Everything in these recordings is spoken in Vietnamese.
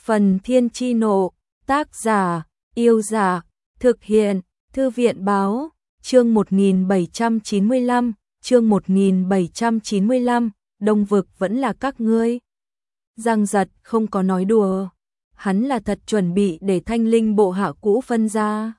Phần Thiên Chi Nộ, tác giả, Yêu Giả, thực hiện, Thư viện Báo, chương 1795, chương 1795, Đông Vực vẫn là các ngươi. Giang Giật không có nói đùa, hắn là thật chuẩn bị để Thanh Linh bộ hạ cũ phân ra.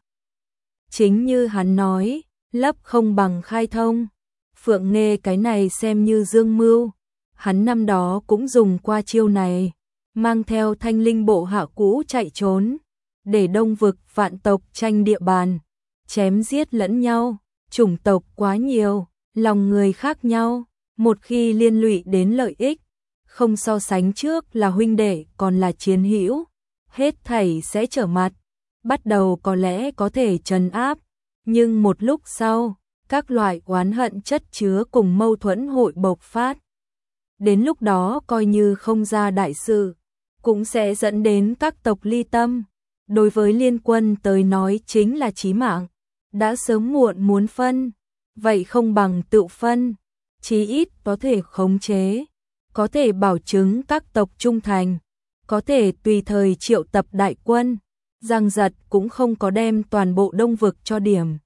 Chính như hắn nói, lấp không bằng khai thông. Phượng Nghê cái này xem như dương mưu, hắn năm đó cũng dùng qua chiêu này, mang theo Thanh Linh bộ hạ cũ chạy trốn, để Đông Vực vạn tộc tranh địa bàn, chém giết lẫn nhau, chủng tộc quá nhiều, lòng người khác nhau, một khi liên lụy đến lợi ích, không so sánh trước là huynh đệ còn là chiến hữu, hết thảy sẽ trở mặt, bắt đầu có lẽ có thể trấn áp, nhưng một lúc sau, các loại oán hận chất chứa cùng mâu thuẫn hội bộc phát. Đến lúc đó coi như không ra đại sự, cũng sẽ dẫn đến các tộc ly tâm. Đối với liên quân tới nói chính là chí mạng, đã sớm muộn muốn phân, vậy không bằng tự phân, chí ít có thể khống chế, có thể bảo chứng các tộc trung thành, có thể tùy thời triệu tập đại quân. Giang Giật cũng không có đem toàn bộ Đông Vực cho điểm,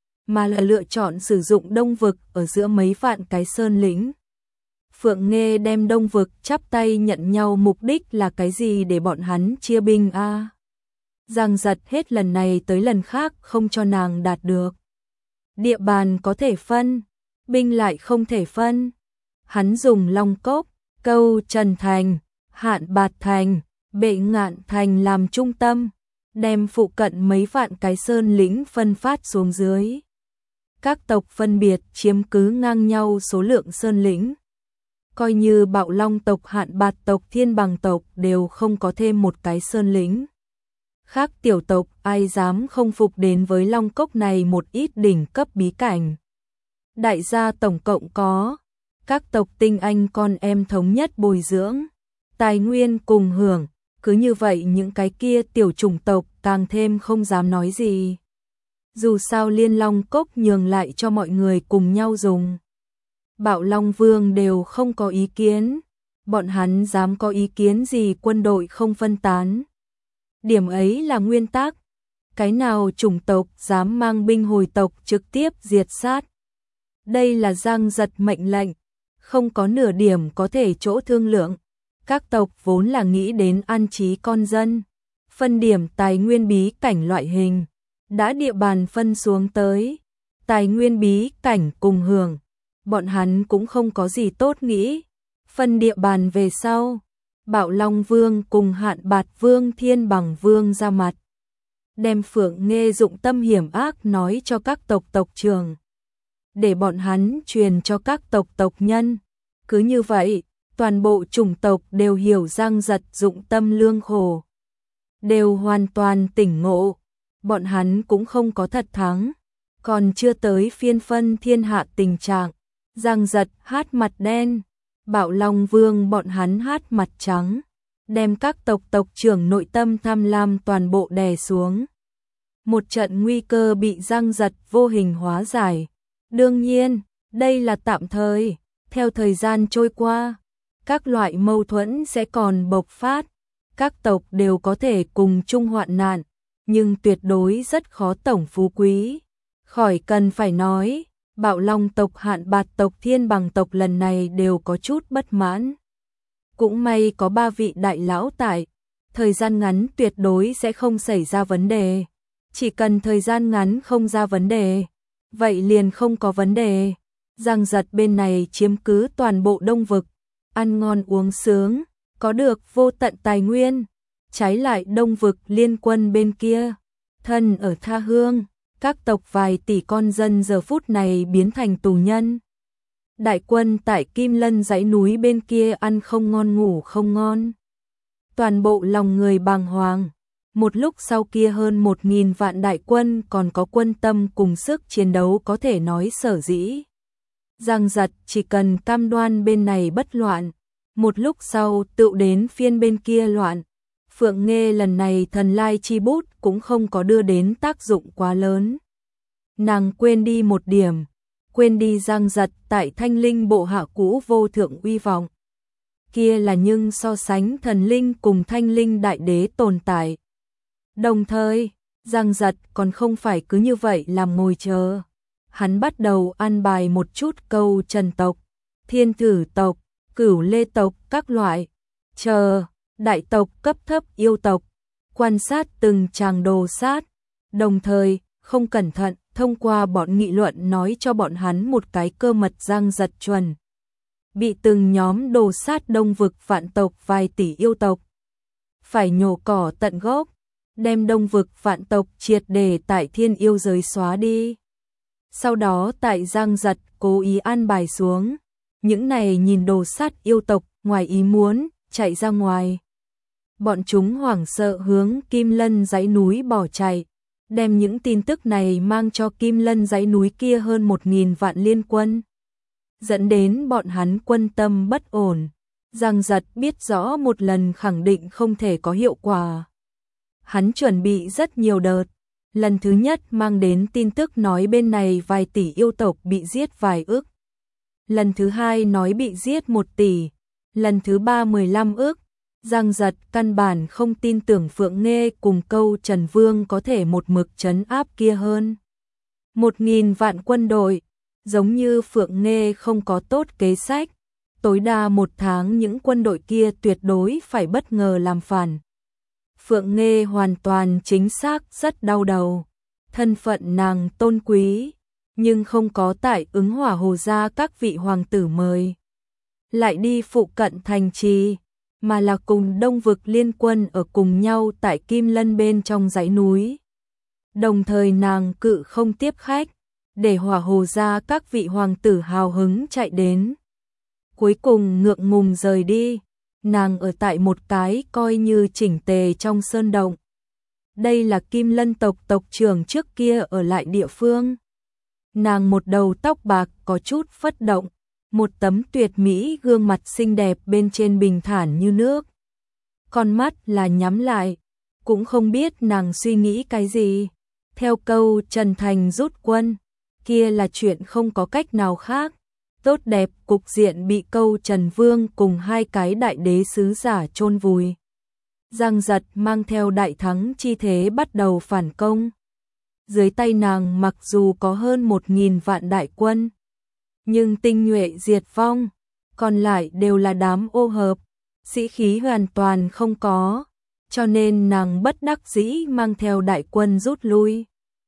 mà là lựa chọn sử dụng Đông Vực ở giữa mấy vạn cái sơn lĩnh. Phượng Nghê đem Đông Vực chắp tay nhận nhau mục đích là cái gì để bọn hắn chia binh a? Giang Giật hết lần này tới lần khác không cho nàng đạt được. Địa bàn có thể phân, binh lại không thể phân. Hắn dùng Long Cốc, Câu Trần Thành, Hạn Bạt Thành, Bệ Ngạn Thành làm trung tâm, đem phụ cận mấy vạn cái sơn lĩnh phân phát xuống dưới. Các tộc phân biệt chiếm cứ ngang nhau số lượng sơn lĩnh. Coi như Bạo Long tộc, Hạn Bạt tộc, Thiên Bằng tộc đều không có thêm một cái sơn lĩnh. Khác tiểu tộc ai dám không phục đến với Long Cốc này một ít đỉnh cấp bí cảnh. Đại gia tổng cộng có các tộc tinh anh con em thống nhất bồi dưỡng, tài nguyên cùng hưởng, cứ như vậy những cái kia tiểu chủng tộc càng thêm không dám nói gì. Dù sao Liên Long Cốc nhường lại cho mọi người cùng nhau dùng. Bạo Long Vương đều không có ý kiến, bọn hắn dám có ý kiến gì quân đội không phân tán. Điểm ấy là nguyên tắc, cái nào chủng tộc dám mang binh hồi tộc trực tiếp diệt sát. Đây là Giang Giật mệnh lệnh, không có nửa điểm có thể chỗ thương lượng. Các tộc vốn là nghĩ đến an trí con dân, phân điểm tài nguyên bí cảnh loại hình, đã địa bàn phân xuống tới, tài nguyên bí cảnh cùng hưởng, bọn hắn cũng không có gì tốt nghĩ. Phân địa bàn về sau, Bạo Long Vương cùng Hạn Bạt Vương, Thiên Bằng Vương ra mặt, đem Phượng Nghê dụng tâm hiểm ác nói cho các tộc tộc trưởng, để bọn hắn truyền cho các tộc tộc nhân. Cứ như vậy, toàn bộ chủng tộc đều hiểu Giang Giật dụng tâm lương khổ, đều hoàn toàn tỉnh ngộ. Bọn hắn cũng không có thật thắng, còn chưa tới phiên phân thiên hạ tình trạng. Giang Giật hát mặt đen, Bạo Long Vương bọn hắn hát mặt trắng, đem các tộc tộc trưởng nội tâm tham lam toàn bộ đè xuống. Một trận nguy cơ bị Giang Giật vô hình hóa giải. Đương nhiên, đây là tạm thời, theo thời gian trôi qua, các loại mâu thuẫn sẽ còn bộc phát, các tộc đều có thể cùng chung hoạn nạn, nhưng tuyệt đối rất khó tổng phú quý. Khỏi cần phải nói, Bạo Long tộc, Hạn Bạt tộc, Thiên Bằng tộc lần này đều có chút bất mãn. Cũng may có 3 vị đại lão tại, thời gian ngắn tuyệt đối sẽ không xảy ra vấn đề. Chỉ cần thời gian ngắn không ra vấn đề, vậy liền không có vấn đề. Giang Giật bên này chiếm cứ toàn bộ Đông Vực, ăn ngon uống sướng, có được vô tận tài nguyên. Trái lại Đông Vực liên quân bên kia, thân ở tha hương, các tộc vài tỷ con dân giờ phút này biến thành tù nhân. Đại quân tại Kim Lân dãy núi bên kia ăn không ngon ngủ không ngon. Toàn bộ lòng người bàng hoàng. Một lúc sau kia hơn 1.000 vạn đại quân còn có quân tâm cùng sức chiến đấu có thể nói sở dĩ. Giang Giật chỉ cần cam đoan bên này bất loạn, một lúc sau tự đến phiên bên kia loạn. Phượng Nghê lần này thần lai chi bút cũng không có đưa đến tác dụng quá lớn. Nàng quên đi một điểm, quên đi Giang Giật tại Thanh Linh bộ hạ cũ vô thượng uy vọng. kia là nhưng so sánh thần linh cùng thanh linh đại đế tồn tại. Đồng thời, Giang Giật còn không phải cứ như vậy làm ngồi chờ. Hắn bắt đầu an bài một chút câu trần tộc, thiên thử tộc, cửu lê tộc các loại, đại tộc cấp thấp yêu tộc, quan sát từng tràng đồ sát, đồng thời, không cẩn thận, thông qua bọn nghị luận nói cho bọn hắn một cái cơ mật Giang Giật chuẩn. Bị từng nhóm đồ sát đông vực vạn tộc vài tỷ yêu tộc. Phải nhổ cỏ tận gốc, đem đông vực vạn tộc triệt để tại thiên yêu giới xóa đi. Sau đó tại Giang Giật cố ý an bài xuống, những này nhìn đồ sát yêu tộc ngoài ý muốn, chạy ra ngoài. Bọn chúng hoảng sợ hướng Kim Lân dãy núi bỏ chạy, đem những tin tức này mang cho Kim Lân dãy núi kia hơn 1000 vạn liên quân. Dẫn đến bọn hắn quân tâm bất ổn. Giang Giật biết rõ một lần khẳng định không thể có hiệu quả. Hắn chuẩn bị rất nhiều đợt. Lần thứ nhất mang đến tin tức nói bên này vài tỷ yêu tộc bị giết vài ức. Lần thứ hai nói bị giết 1 tỷ. Lần thứ 3 15 ức. Giang Giật căn bản không tin tưởng Phượng Nghê cùng câu Trần Vương có thể một mực trấn áp kia hơn 1000 vạn quân đội. Giống như Phượng Nghê không có tốt kế sách, tối đa 1 tháng những quân đội kia tuyệt đối phải bất ngờ làm phản. Phượng Nghê hoàn toàn chính xác rất đau đầu, thân phận nàng tôn quý, nhưng không có tại ứng hỏa hồ gia các vị hoàng tử mời. Lại đi phụ cận thành trì, mà là cùng đông vực liên quân ở cùng nhau tại Kim Lân bên trong dãy núi. Đồng thời nàng cự không tiếp khách, để hỏa hồ gia các vị hoàng tử hào hứng chạy đến. Cuối cùng ngượng ngùng rời đi, nàng ở tại một cái coi như chỉnh tề trong sơn động. Đây là Kim Lân tộc tộc trưởng trước kia ở lại địa phương. Nàng một đầu tóc bạc có chút phất động, một tấm tuyệt mỹ gương mặt xinh đẹp bên trên bình thản như nước. Con mắt là nhắm lại, cũng không biết nàng suy nghĩ cái gì. Theo câu Trần Thành rút quân, kia là chuyện không có cách nào khác. Tốt đẹp cục diện bị câu Trần Vương cùng 2 cái đại đế sứ giả chôn vùi. Giang Giật mang theo đại thắng chi thế bắt đầu phản công. Dưới tay nàng mặc dù có hơn 1000 vạn đại quân, nhưng tinh nhuệ diệt vong, còn lại đều là đám ô hợp, sĩ khí hoàn toàn không có, cho nên nàng bất đắc dĩ mang theo đại quân rút lui.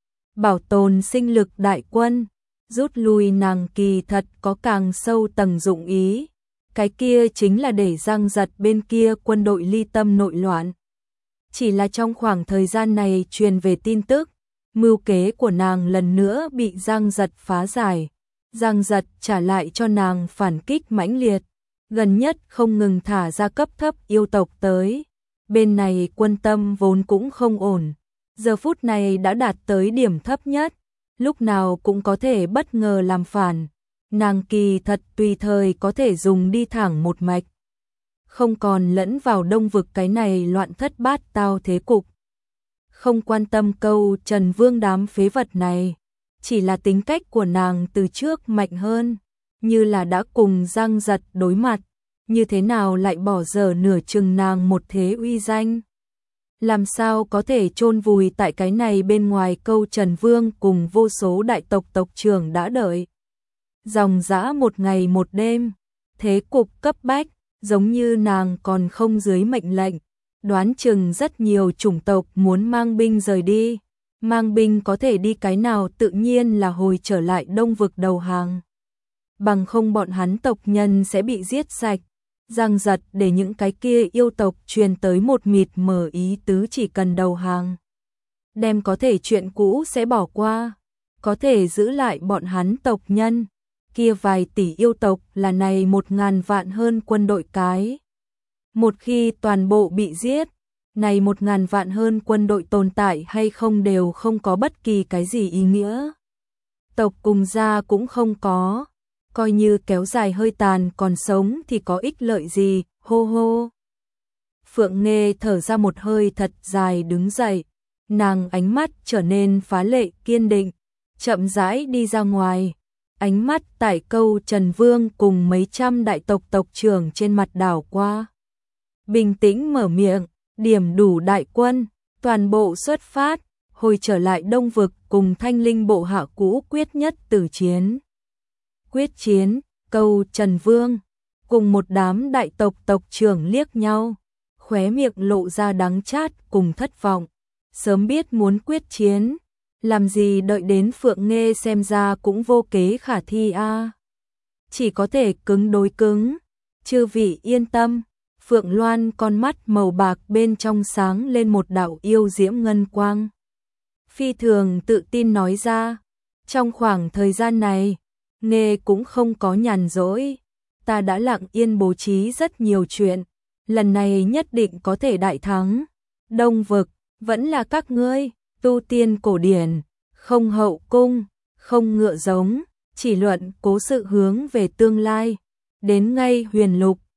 Bảo tồn sinh lực đại quân, rút lui nàng kỳ thật có càng sâu tầng dụng ý, cái kia chính là để Giang Giật bên kia quân đội ly tâm nội loạn. Chỉ là trong khoảng thời gian này truyền về tin tức, mưu kế của nàng lần nữa bị Giang Giật phá giải. Giang Giật trả lại cho nàng phản kích mãnh liệt, gần nhất không ngừng thả ra cấp thấp yêu tộc tới. Bên này quân tâm vốn cũng không ổn, giờ phút này đã đạt tới điểm thấp nhất, lúc nào cũng có thể bất ngờ làm phản. Nàng kỳ thật tùy thời có thể dùng đi thẳng một mạch, không còn lẫn vào đông vực cái này loạn thất bát tao thế cục. Không quan tâm câu Trần Vương đám phế vật này, chỉ là tính cách của nàng từ trước mạnh hơn, như là đã cùng Giang Giật đối mặt, như thế nào lại bỏ dở nửa chừng nàng một thế uy danh. Làm sao có thể chôn vùi tại cái này bên ngoài câu Trần Vương cùng vô số đại tộc tộc trưởng đã đợi. Dòng dã một ngày một đêm, thế cục cấp bách, giống như nàng còn không dưới mệnh lệnh, đoán chừng rất nhiều chủng tộc muốn mang binh rời đi. Mang binh có thể đi cái nào tự nhiên là hồi trở lại đông vực đầu hàng. Bằng không bọn hắn tộc nhân sẽ bị giết sạch. Giang Giật để những cái kia yêu tộc truyền tới một mịt mờ ý tứ chỉ cần đầu hàng. Đem có thể chuyện cũ sẽ bỏ qua, có thể giữ lại bọn hắn tộc nhân. Kia vài tỷ yêu tộc là này 1000 vạn hơn quân đội cái. Một khi toàn bộ bị giết, này 1000 vạn hơn quân đội tồn tại hay không đều không có bất kỳ cái gì ý nghĩa. Tộc cùng gia cũng không có, coi như kéo dài hơi tàn còn sống thì có ích lợi gì, hô hô. Phượng Nghê thở ra một hơi thật dài đứng dậy, nàng ánh mắt trở nên phá lệ kiên định, chậm rãi đi ra ngoài, ánh mắt tại Câu Trần Vương cùng mấy trăm đại tộc tộc trưởng trên mặt đảo qua. Bình tĩnh mở miệng, điểm đủ đại quân, toàn bộ xuất phát, hồi trở lại Đông Vực cùng Thanh Linh bộ hạ cũ quyết nhất tử chiến. Quyết chiến, Câu Trần Vương cùng một đám đại tộc tộc trưởng liếc nhau, khóe miệng lộ ra đắng chát cùng thất vọng. Sớm biết muốn quyết chiến, làm gì đợi đến Phượng Nghê, xem ra cũng vô kế khả thi a. Chỉ có thể cứng đối cứng. Chư vị yên tâm. Phượng Loan con mắt màu bạc bên trong sáng lên một đạo yêu diễm ngân quang. Phi thường tự tin nói ra, trong khoảng thời gian này, Nghê cũng không có nhàn rỗi, ta đã lặng yên bố trí rất nhiều chuyện, lần này nhất định có thể đại thắng. Đông Vực vẫn là các ngươi, tu tiên cổ điển, không hậu cung, không ngựa giống, chỉ luận cố sự hướng về tương lai. Đến ngay Huyền Lục,